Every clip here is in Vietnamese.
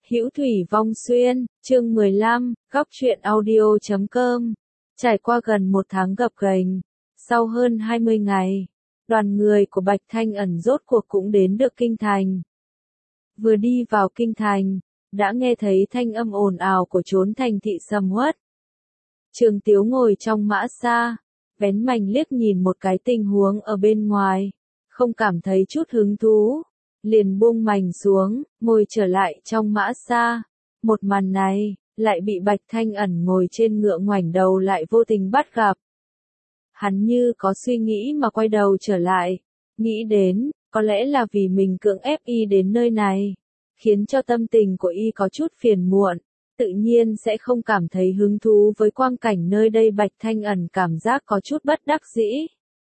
Hữu Thủy Vong Xuyên, chương 15, góc truyện audio.com. Trải qua gần một tháng gập ghềnh, sau hơn 20 ngày, đoàn người của Bạch Thanh Ẩn rốt cuộc cũng đến được Kinh Thành. Vừa đi vào Kinh Thành, đã nghe thấy thanh âm ồn ào của chốn thành thị sầm uất. Trường Tiếu ngồi trong mã xa, vén mành liếc nhìn một cái tình huống ở bên ngoài, không cảm thấy chút hứng thú, liền buông mành xuống, ngồi trở lại trong mã xa. Một màn này, lại bị Bạch Thanh Ẩn ngồi trên ngựa ngoảnh đầu lại vô tình bắt gặp. Hắn như có suy nghĩ mà quay đầu trở lại, nghĩ đến, có lẽ là vì mình cưỡng ép y đến nơi này, khiến cho tâm tình của y có chút phiền muộn, tự nhiên sẽ không cảm thấy hứng thú với quang cảnh nơi đây. Bạch Thanh Ẩn cảm giác có chút bất đắc dĩ.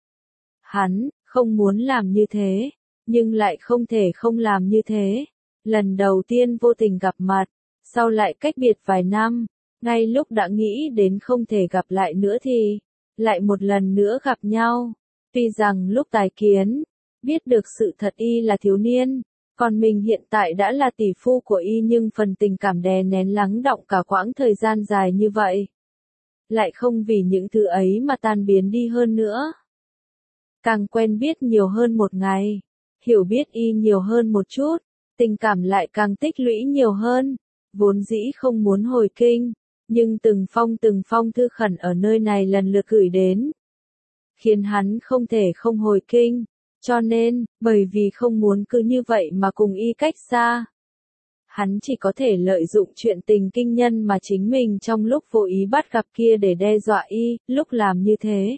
Hắn, không muốn làm như thế, nhưng lại không thể không làm như thế. Lần đầu tiên vô tình gặp mặt, sau lại cách biệt vài năm, ngay lúc đã nghĩ đến không thể gặp lại nữa thì, lại một lần nữa gặp nhau. Tuy rằng lúc tái kiến, biết được sự thật y là thiếu niên, còn mình hiện tại đã là tỷ phu của y, nhưng phần tình cảm đè nén lắng đọng cả quãng thời gian dài như vậy, lại không vì những thứ ấy mà tan biến đi hơn nữa. Càng quen biết nhiều hơn một ngày, hiểu biết y nhiều hơn một chút, tình cảm lại càng tích lũy nhiều hơn. Vốn dĩ không muốn hồi kinh, nhưng từng phong thư khẩn ở nơi này lần lượt gửi đến, khiến hắn không thể không hồi kinh, cho nên, bởi vì không muốn cứ như vậy mà cùng y cách xa, hắn chỉ có thể lợi dụng chuyện tình kinh nhân mà chính mình trong lúc vô ý bắt gặp kia để đe dọa y. Lúc làm như thế,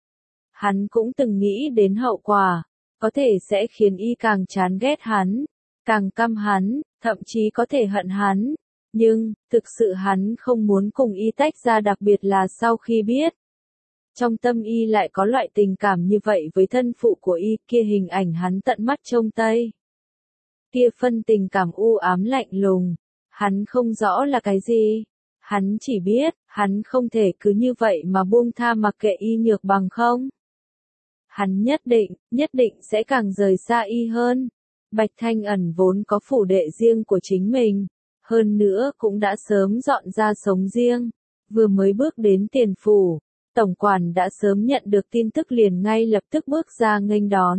hắn cũng từng nghĩ đến hậu quả, có thể sẽ khiến y càng chán ghét hắn, càng căm hắn, thậm chí có thể hận hắn. Nhưng, thực sự hắn không muốn cùng y tách ra, đặc biệt là sau khi biết trong tâm y lại có loại tình cảm như vậy với thân phụ của y. Kia hình ảnh hắn tận mắt trông thấy, kia phân tình cảm u ám lạnh lùng, hắn không rõ là cái gì. Hắn chỉ biết, hắn không thể cứ như vậy mà buông tha mặc kệ y, nhược bằng không, hắn nhất định sẽ càng rời xa y hơn. Bạch Thanh Ẩn vốn có phủ đệ riêng của chính mình, hơn nữa cũng đã sớm dọn ra sống riêng. Vừa mới bước đến tiền phủ, tổng quản đã sớm nhận được tin tức, liền ngay lập tức bước ra nghênh đón.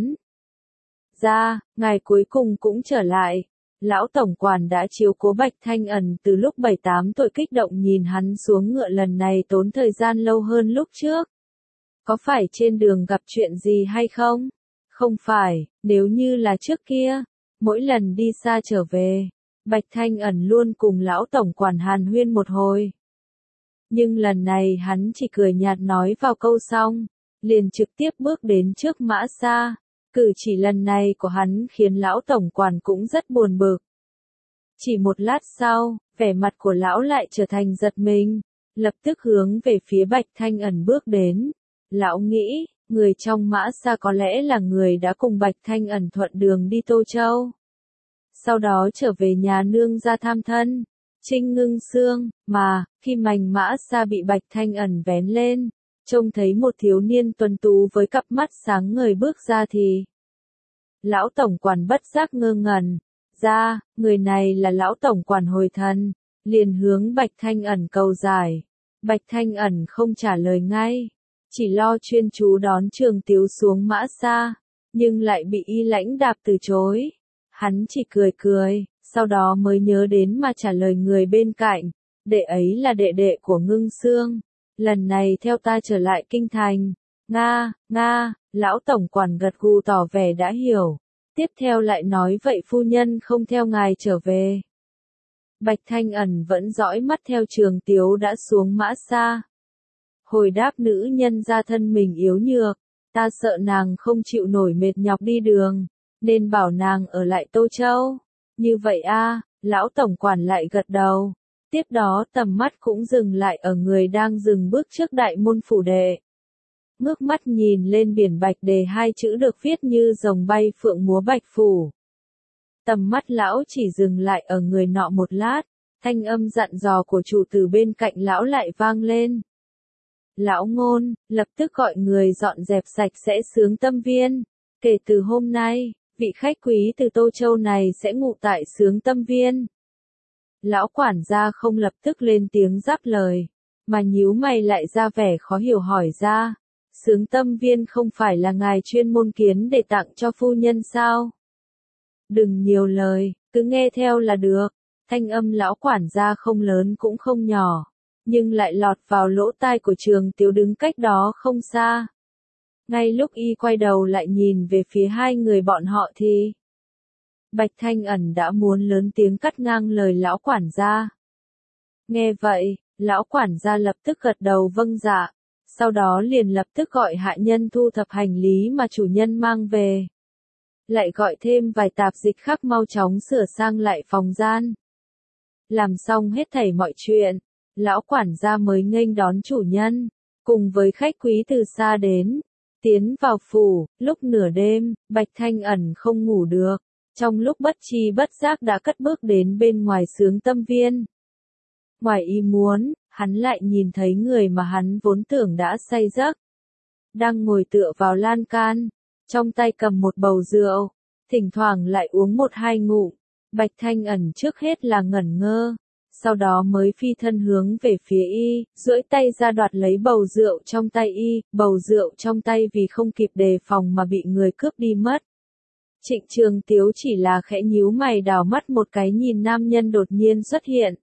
Ra, ngài cuối cùng cũng trở lại. Lão tổng quản đã chiếu cố Bạch Thanh Ẩn từ lúc 7-8 tuổi, kích động nhìn hắn xuống ngựa. Lần này tốn thời gian lâu hơn lúc trước. Có phải trên đường gặp chuyện gì hay không? Không phải, nếu như là trước kia, mỗi lần đi xa trở về, Bạch Thanh Ẩn luôn cùng lão tổng quản hàn huyên một hồi. Nhưng lần này hắn chỉ cười nhạt nói vào câu xong, liền trực tiếp bước đến trước mã xa. Cử chỉ lần này của hắn khiến lão tổng quản cũng rất buồn bực. Chỉ một lát sau, vẻ mặt của lão lại trở thành giật mình, lập tức hướng về phía Bạch Thanh Ẩn bước đến. Lão nghĩ, người trong mã xa có lẽ là người đã cùng Bạch Thanh Ẩn thuận đường đi Tô Châu, sau đó trở về nhà nương ra thăm thân, Trinh Ngưng Xương. Mà, khi mành mã xa bị Bạch Thanh Ẩn vén lên, trông thấy một thiếu niên tuấn tú với cặp mắt sáng ngời bước ra thì lão tổng quản bất giác ngơ ngẩn. Ra, người này là lão tổng quản Hồi Thần, liền hướng Bạch Thanh Ẩn cầu giải. Bạch Thanh Ẩn không trả lời ngay, chỉ lo chuyên chú đón Trường Tiếu xuống mã xa, nhưng lại bị y lãnh đạp từ chối. Hắn chỉ cười, sau đó mới nhớ đến mà trả lời người bên cạnh, đệ ấy là đệ đệ của Ngưng Xương, lần này theo ta trở lại kinh thành. Nga, lão tổng quản gật gù tỏ vẻ đã hiểu, tiếp theo lại nói vậy phu nhân không theo ngài trở về. Bạch Thanh Ẩn vẫn dõi mắt theo Trường Tiếu đã xuống mã xa. Hồi đáp, nữ nhân ra thân mình yếu nhược, ta sợ nàng không chịu nổi mệt nhọc đi đường, nên bảo nàng ở lại Tô Châu. Như vậy a, lão tổng quản lại gật đầu. Tiếp đó tầm mắt cũng dừng lại ở người đang dừng bước trước đại môn phủ đệ. Ngước mắt nhìn lên biển bạch đề, hai chữ được viết như rồng bay phượng múa Bạch phủ. Tầm mắt lão chỉ dừng lại ở người nọ một lát, thanh âm dặn dò của chủ tử bên cạnh lão lại vang lên. Lão Ngôn, lập tức gọi người dọn dẹp sạch sẽ Sướng Tâm Viên. Kể từ hôm nay, vị khách quý từ Tô Châu này sẽ ngụ tại Sướng Tâm Viên. Lão quản gia không lập tức lên tiếng đáp lời, mà nhíu mày lại ra vẻ khó hiểu hỏi ra, Xướng Tâm Viên không phải là ngài chuyên môn kiến để tặng cho phu nhân sao? Đừng nhiều lời, cứ nghe theo là được. Thanh âm lão quản gia không lớn cũng không nhỏ, nhưng lại lọt vào lỗ tai của Trường Tiếu đứng cách đó không xa. Ngay lúc y quay đầu lại nhìn về phía hai người bọn họ thì Bạch Thanh Ẩn đã muốn lớn tiếng cắt ngang lời lão quản gia. Nghe vậy, lão quản gia lập tức gật đầu vâng dạ, sau đó liền lập tức gọi hạ nhân thu thập hành lý mà chủ nhân mang về. Lại gọi thêm vài tạp dịch khác mau chóng sửa sang lại phòng gian. Làm xong hết thảy mọi chuyện, lão quản gia mới nghênh đón chủ nhân, cùng với khách quý từ xa đến, tiến vào phủ. Lúc nửa đêm, Bạch Thanh Ẩn không ngủ được, trong lúc bất tri bất giác đã cất bước đến bên ngoài Xướng Tâm Viên. Ngoài ý muốn, hắn lại nhìn thấy người mà hắn vốn tưởng đã say giấc, đang ngồi tựa vào lan can, trong tay cầm một bầu rượu, thỉnh thoảng lại uống một hai ngụm. Bạch Thanh Ẩn trước hết là ngẩn ngơ, sau đó mới phi thân hướng về phía y, duỗi tay ra đoạt lấy bầu rượu trong tay y, bầu rượu trong tay vì không kịp đề phòng mà bị người cướp đi mất. Trịnh Trường Tiếu chỉ là khẽ nhíu mày đảo mắt một cái nhìn nam nhân đột nhiên xuất hiện.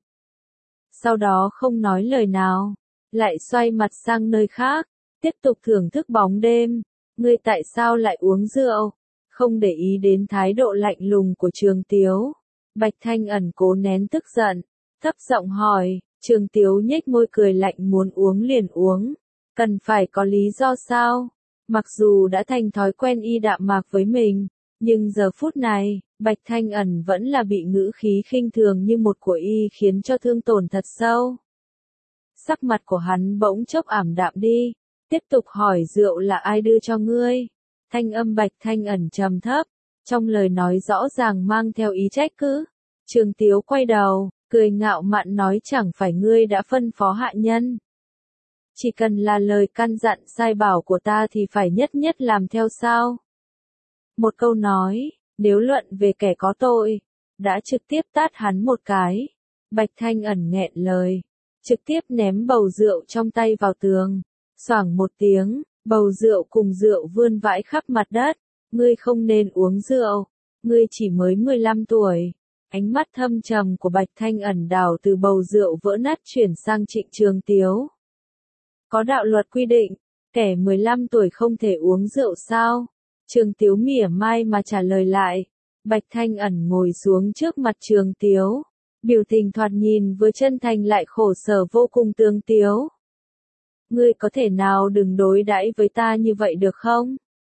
Sau đó không nói lời nào, lại xoay mặt sang nơi khác, tiếp tục thưởng thức bóng đêm. Ngươi tại sao lại uống rượu? Không để ý đến thái độ lạnh lùng của Trường Tiếu, Bạch Thanh Ẩn cố nén tức giận, thấp giọng hỏi. Trường Tiếu nhếch môi cười lạnh, muốn uống liền uống, cần phải có lý do sao? Mặc dù đã thành thói quen y đạm mạc với mình, nhưng giờ phút này, Bạch Thanh Ẩn vẫn là bị ngữ khí khinh thường như một của y khiến cho thương tổn thật sâu. Sắc mặt của hắn bỗng chốc ảm đạm đi, tiếp tục hỏi rượu là ai đưa cho ngươi? Thanh âm Bạch Thanh Ẩn trầm thấp, trong lời nói rõ ràng mang theo ý trách cứ. Trường Tiếu quay đầu, cười ngạo mạn nói chẳng phải ngươi đã phân phó hạ nhân. Chỉ cần là lời căn dặn sai bảo của ta thì phải nhất nhất làm theo sao? Một câu nói, nếu luận về kẻ có tội, đã trực tiếp tát hắn một cái. Bạch Thanh Ẩn nghẹn lời, trực tiếp ném bầu rượu trong tay vào tường. Xoảng một tiếng, bầu rượu cùng rượu vươn vãi khắp mặt đất. Ngươi không nên uống rượu, ngươi chỉ mới 15 tuổi. Ánh mắt thâm trầm của Bạch Thanh Ẩn đảo từ bầu rượu vỡ nát chuyển sang Trịnh Trường Tiếu. Có đạo luật quy định, kẻ 15 tuổi không thể uống rượu sao? Trường Tiếu mỉa mai mà trả lời lại. Bạch Thanh Ẩn ngồi xuống trước mặt Trường Tiếu, biểu tình thoạt nhìn vừa chân thành lại khổ sở vô cùng tương tiếu. Ngươi có thể nào đừng đối đãi với ta như vậy được không?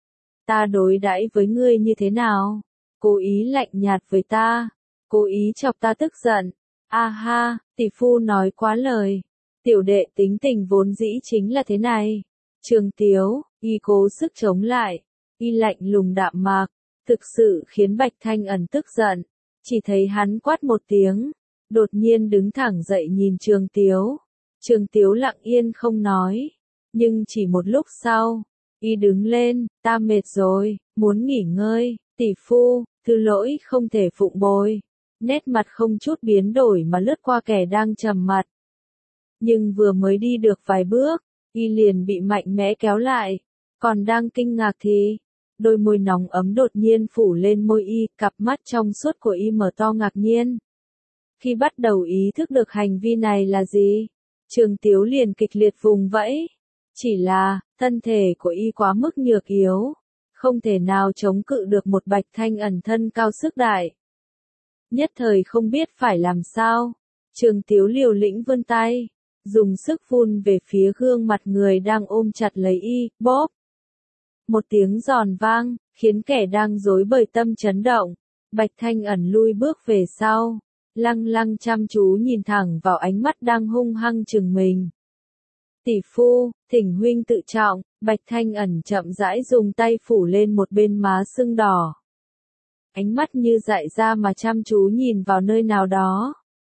Ta đối đãi với ngươi như thế nào? Cố ý lạnh nhạt với ta, cố ý chọc ta tức giận. A ha, tỷ phu nói quá lời. Tiểu đệ tính tình vốn dĩ chính là thế này. Trường Tiếu, y cố sức chống lại, y lạnh lùng đạm mạc, thực sự khiến Bạch Thanh Ẩn tức giận. Chỉ thấy hắn quát một tiếng, đột nhiên đứng thẳng dậy nhìn Trường Tiếu. Trường Tiếu lặng yên không nói, nhưng chỉ một lúc sau, y đứng lên, ta mệt rồi, muốn nghỉ ngơi, tỷ phu, thứ lỗi không thể phụng bồi. Nét mặt không chút biến đổi mà lướt qua kẻ đang trầm mặt. Nhưng vừa mới đi được vài bước, y liền bị mạnh mẽ kéo lại, còn đang kinh ngạc thì, đôi môi nóng ấm đột nhiên phủ lên môi y, cặp mắt trong suốt của y mở to ngạc nhiên. Khi bắt đầu ý thức được hành vi này là gì, Trường Tiếu liền kịch liệt vùng vẫy. Chỉ là, thân thể của y quá mức nhược yếu, không thể nào chống cự được một Bạch Thanh Ẩn thân cao sức đại. Nhất thời không biết phải làm sao, Trường Tiếu liều lĩnh vươn tay, dùng sức vun về phía gương mặt người đang ôm chặt lấy y, bóp. Một tiếng giòn vang, khiến kẻ đang rối bời tâm chấn động. Bạch Thanh Ẩn lui bước về sau, lăng lăng chăm chú nhìn thẳng vào ánh mắt đang hung hăng chừng mình. Tỷ phu, thỉnh huynh tự trọng. Bạch Thanh Ẩn chậm rãi dùng tay phủ lên một bên má sưng đỏ. Ánh mắt như dại ra mà chăm chú nhìn vào nơi nào đó.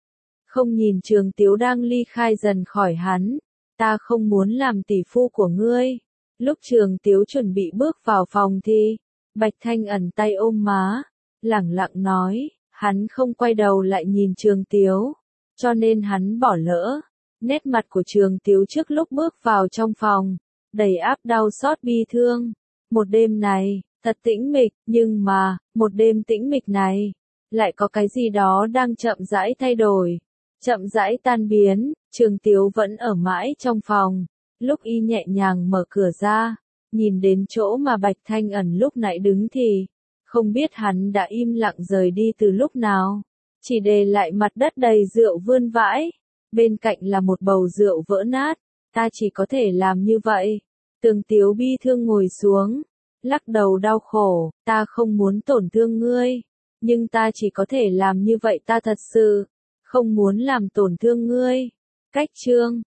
Không nhìn Trường Tiếu đang ly khai dần khỏi hắn. Ta không muốn làm tỷ phu của ngươi. Lúc Trường Tiếu chuẩn bị bước vào phòng thì, Bạch Thanh Ẩn tay ôm má, lẳng lặng nói, hắn không quay đầu lại nhìn Trường Tiếu, cho nên hắn bỏ lỡ. Nét mặt của Trường Tiếu trước lúc bước vào trong phòng, đầy áp đau xót bi thương. Một đêm này, thật tĩnh mịch, nhưng mà, một đêm tĩnh mịch này, lại có cái gì đó đang chậm rãi thay đổi, chậm rãi tan biến. Trường Tiếu vẫn ở mãi trong phòng, lúc y nhẹ nhàng mở cửa ra, nhìn đến chỗ mà Bạch Thanh Ẩn lúc nãy đứng thì, không biết hắn đã im lặng rời đi từ lúc nào, chỉ để lại mặt đất đầy rượu vươn vãi, bên cạnh là một bầu rượu vỡ nát. Ta chỉ có thể làm như vậy. Trường Tiếu bi thương ngồi xuống, lắc đầu đau khổ, ta không muốn tổn thương ngươi, nhưng ta chỉ có thể làm như vậy, ta thật sự không muốn làm tổn thương ngươi. Cách chương